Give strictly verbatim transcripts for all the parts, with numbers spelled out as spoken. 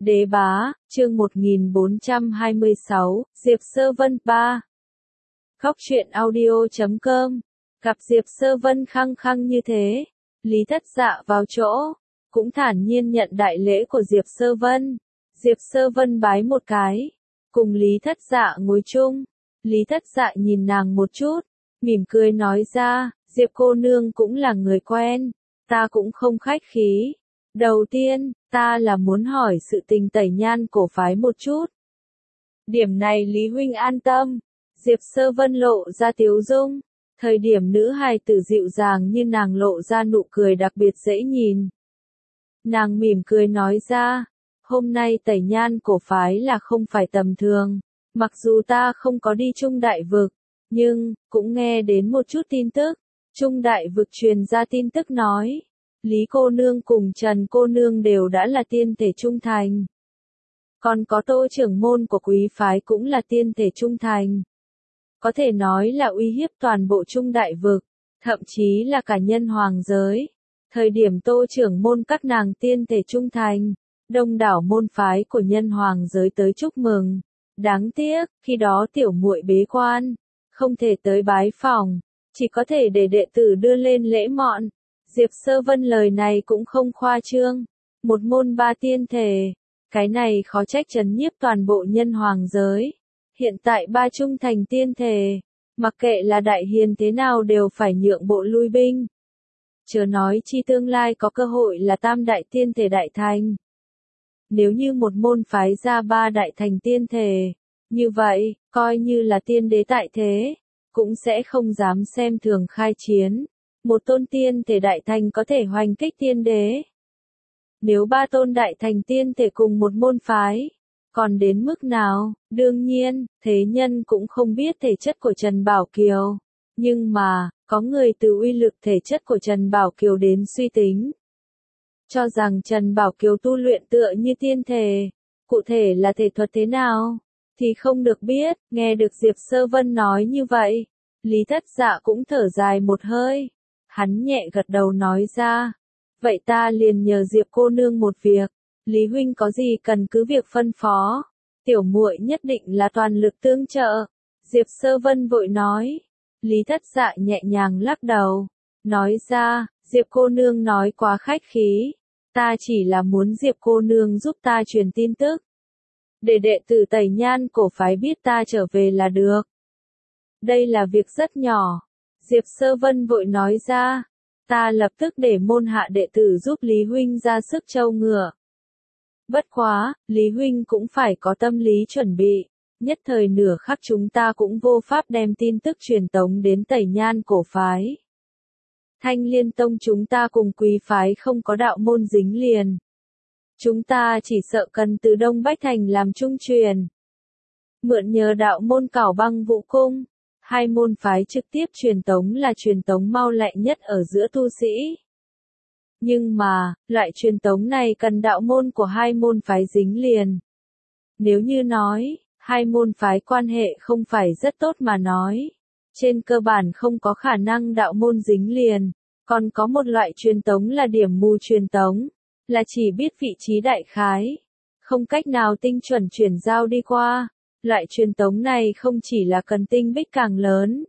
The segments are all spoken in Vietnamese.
Đế bá, chương một nghìn bốn trăm hai mươi sáu, Diệp Sơ Vân ba. Khóc chuyện audio chấm com. Gặp Diệp Sơ Vân khăng khăng như thế, Lý Thất Dạ vào chỗ, cũng thản nhiên nhận đại lễ của Diệp Sơ Vân. Diệp Sơ Vân bái một cái, cùng Lý Thất Dạ ngồi chung. Lý Thất Dạ nhìn nàng một chút, mỉm cười nói ra, Diệp cô nương cũng là người quen, ta cũng không khách khí. Đầu tiên, ta là muốn hỏi sự tình tẩy nhan cổ phái một chút. Điểm này Lý huynh an tâm. Diệp Sơ Vân lộ ra tiếu dung. Thời điểm nữ hài tử dịu dàng như nàng lộ ra nụ cười đặc biệt dễ nhìn. Nàng mỉm cười nói ra, hôm nay tẩy nhan cổ phái là không phải tầm thường. Mặc dù ta không có đi Trung Đại Vực, nhưng, cũng nghe đến một chút tin tức. Trung Đại Vực truyền ra tin tức nói, Lý cô nương cùng Trần cô nương đều đã là tiên thể trung thành. Còn có Tô trưởng môn của quý phái cũng là tiên thể trung thành. Có thể nói là uy hiếp toàn bộ Trung Đại Vực, thậm chí là cả nhân hoàng giới. Thời điểm Tô trưởng môn các nàng tiên thể trung thành, đông đảo môn phái của nhân hoàng giới tới chúc mừng. Đáng tiếc, khi đó tiểu muội bế quan, không thể tới bái phỏng, chỉ có thể để đệ tử đưa lên lễ mọn. Diệp Sơ Vân lời này cũng không khoa trương, một môn ba tiên thể, cái này khó trách trấn nhiếp toàn bộ nhân hoàng giới. Hiện tại ba trung thành tiên thể, mặc kệ là đại hiền thế nào đều phải nhượng bộ lui binh. Chớ nói chi tương lai có cơ hội là tam đại tiên thể đại thành. Nếu như một môn phái ra ba đại thành tiên thể, như vậy, coi như là tiên đế tại thế, cũng sẽ không dám xem thường khai chiến. Một tôn tiên thể đại thành có thể hoành kích tiên đế. Nếu ba tôn đại thành tiên thể cùng một môn phái, còn đến mức nào? Đương nhiên, thế nhân cũng không biết thể chất của Trần Bảo Kiều. Nhưng mà, có người từ uy lực thể chất của Trần Bảo Kiều đến suy tính. Cho rằng Trần Bảo Kiều tu luyện tựa như tiên thể. Cụ thể là thể thuật thế nào? Thì không được biết. Nghe được Diệp Sơ Vân nói như vậy, Lý Thất Dạ cũng thở dài một hơi. Hắn nhẹ gật đầu nói ra. Vậy ta liền nhờ Diệp cô nương một việc. Lý huynh có gì cần cứ việc phân phó. Tiểu muội nhất định là toàn lực tương trợ. Diệp Sơ Vân vội nói. Lý Thất Dạ nhẹ nhàng lắc đầu. Nói ra, Diệp cô nương nói quá khách khí. Ta chỉ là muốn Diệp cô nương giúp ta truyền tin tức. Để đệ tử tẩy nhan cổ phái biết ta trở về là được. Đây là việc rất nhỏ. Diệp Sơ Vân vội nói ra. Ta lập tức để môn hạ đệ tử giúp Lý huynh ra sức trâu ngựa. Bất quá, Lý huynh cũng phải có tâm lý chuẩn bị. Nhất thời nửa khắc chúng ta cũng vô pháp đem tin tức truyền tống đến tẩy nhan cổ phái. Thanh Liên Tông chúng ta cùng quý phái không có đạo môn dính liền. Chúng ta chỉ sợ cần từ Đông Bách Thành làm trung truyền. Mượn nhờ đạo môn Cảo Băng Vũ Cung. Hai môn phái trực tiếp truyền tống là truyền tống mau lẹ nhất ở giữa tu sĩ. Nhưng mà, loại truyền tống này cần đạo môn của hai môn phái dính liền. Nếu như nói, hai môn phái quan hệ không phải rất tốt mà nói. Trên cơ bản không có khả năng đạo môn dính liền. Còn có một loại truyền tống là điểm mù truyền tống. Là chỉ biết vị trí đại khái. Không cách nào tinh chuẩn chuyển giao đi qua. Loại truyền tống này không chỉ là cần tinh bích càng lớn.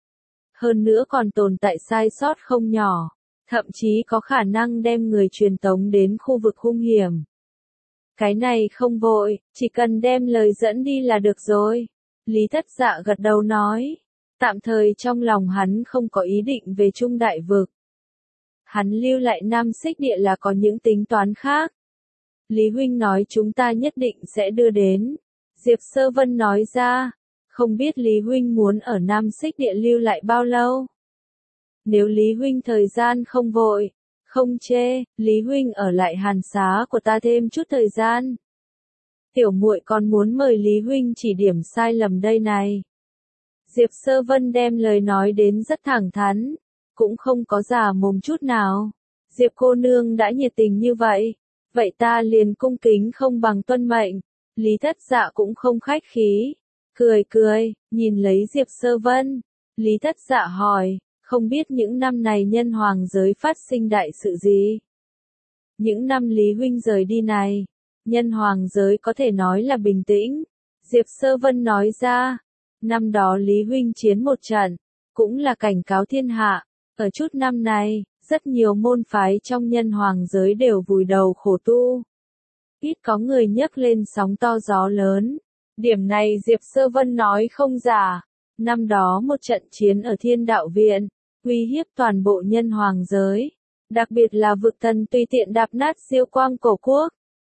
Hơn nữa còn tồn tại sai sót không nhỏ. Thậm chí có khả năng đem người truyền tống đến khu vực hung hiểm. Cái này không vội, chỉ cần đem lời dẫn đi là được rồi. Lý Thất Dạ gật đầu nói. Tạm thời trong lòng hắn không có ý định về Trung Đại Vực. Hắn lưu lại Nam Xích Địa là có những tính toán khác. Lý huynh nói chúng ta nhất định sẽ đưa đến. Diệp Sơ Vân nói ra. Không biết Lý huynh muốn ở Nam Xích Địa lưu lại bao lâu? Nếu Lý huynh thời gian không vội, không chê, Lý huynh ở lại hàn xá của ta thêm chút thời gian. Tiểu muội còn muốn mời Lý huynh chỉ điểm sai lầm đây này. Diệp Sơ Vân đem lời nói đến rất thẳng thắn, cũng không có giả mồm chút nào. Diệp cô nương đã nhiệt tình như vậy, vậy ta liền cung kính không bằng tuân mệnh. Lý Thất Dạ cũng không khách khí, cười cười, nhìn lấy Diệp Sơ Vân. Lý Thất Dạ hỏi. Không biết những năm này nhân hoàng giới phát sinh đại sự gì? Những năm Lý huynh rời đi này, nhân hoàng giới có thể nói là bình tĩnh. Diệp Sơ Vân nói ra, năm đó Lý Huynh chiến một trận, cũng là cảnh cáo thiên hạ, ở chút năm này, rất nhiều môn phái trong nhân hoàng giới đều vùi đầu khổ tu. Ít có người nhấc lên sóng to gió lớn. Điểm này Diệp Sơ Vân nói không giả. Năm đó một trận chiến ở Thiên Đạo Viện, uy hiếp toàn bộ nhân hoàng giới, đặc biệt là vực thần tùy tiện đạp nát Diêu Quang cổ quốc.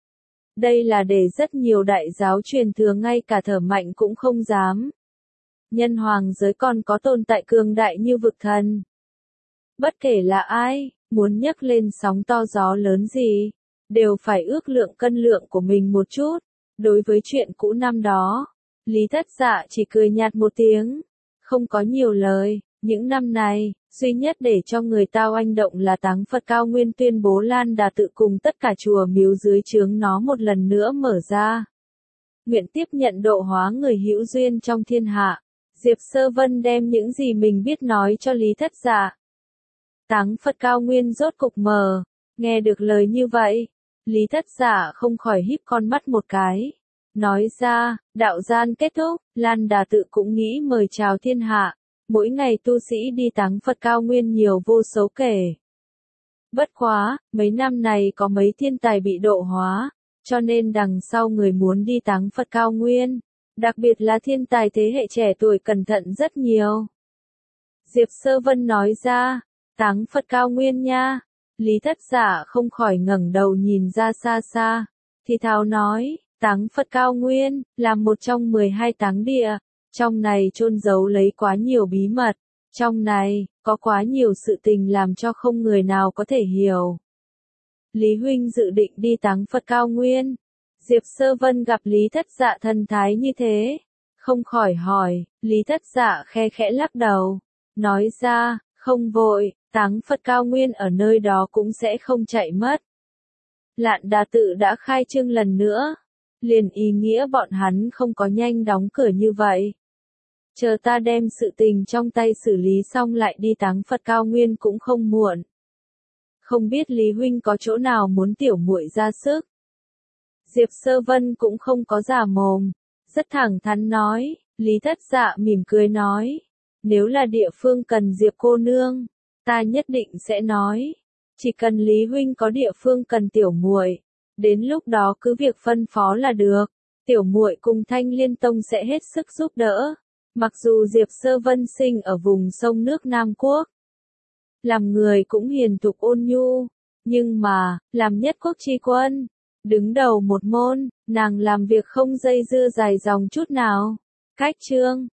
Đây là để rất nhiều đại giáo truyền thừa ngay cả thở mạnh cũng không dám. Nhân hoàng giới còn có tồn tại cường đại như vực thần. Bất kể là ai, muốn nhấc lên sóng to gió lớn gì, đều phải ước lượng cân lượng của mình một chút. Đối với chuyện cũ năm đó, Lý Thất Dạ chỉ cười nhạt một tiếng, không có nhiều lời. Những năm này, duy nhất để cho người ta oanh động là Táng Phật Cao Nguyên tuyên bố Lan Đà tự cùng tất cả chùa miếu dưới trướng nó một lần nữa mở ra. Nguyện tiếp nhận độ hóa người hữu duyên trong thiên hạ. Diệp Sơ Vân đem những gì mình biết nói cho Lý Thất Dạ. Táng Phật Cao Nguyên rốt cục mở, nghe được lời như vậy, Lý Thất Dạ không khỏi híp con mắt một cái. Nói ra, đạo gian kết thúc, Lan Đà tự cũng nghĩ mời chào thiên hạ. Mỗi ngày tu sĩ đi Táng Phật Cao Nguyên nhiều vô số kể. Bất quá, mấy năm này có mấy thiên tài bị độ hóa, cho nên đằng sau người muốn đi Táng Phật Cao Nguyên, đặc biệt là thiên tài thế hệ trẻ tuổi cẩn thận rất nhiều. Diệp Sơ Vân nói ra, Táng Phật Cao Nguyên nha. Lý Thất Dạ không khỏi ngẩng đầu nhìn ra xa xa, thì thào nói, Táng Phật Cao Nguyên, là một trong mười hai táng địa. Trong này chôn giấu lấy quá nhiều bí mật, trong này, có quá nhiều sự tình làm cho không người nào có thể hiểu. Lý Huynh dự định đi Táng Phật Cao Nguyên. Diệp Sơ Vân gặp Lý Thất Dạ thần thái như thế, không khỏi hỏi. Lý Thất Dạ khe khẽ lắc đầu, nói ra, không vội, Táng Phật Cao Nguyên ở nơi đó cũng sẽ không chạy mất. Lạn Đà tự đã khai trương lần nữa, liền ý nghĩa bọn hắn không có nhanh đóng cửa như vậy. Chờ ta đem sự tình trong tay xử lý xong lại đi Táng Phật Cao Nguyên cũng không muộn. Không biết Lý Huynh có chỗ nào muốn tiểu muội ra sức. Diệp Sơ Vân cũng không có giả mồm, rất thẳng thắn nói. Lý Thất Dạ mỉm cười nói, nếu là địa phương cần Diệp cô nương, ta nhất định sẽ nói. Chỉ cần Lý Huynh có địa phương cần tiểu muội, đến lúc đó cứ việc phân phó là được. Tiểu muội cùng Thanh Liên Tông sẽ hết sức giúp đỡ. Mặc dù Diệp Sơ Vân sinh ở vùng sông nước Nam Quốc, làm người cũng hiền thục ôn nhu, nhưng mà, làm nhất quốc chi quân, đứng đầu một môn, nàng làm việc không dây dưa dài dòng chút nào. Cách chương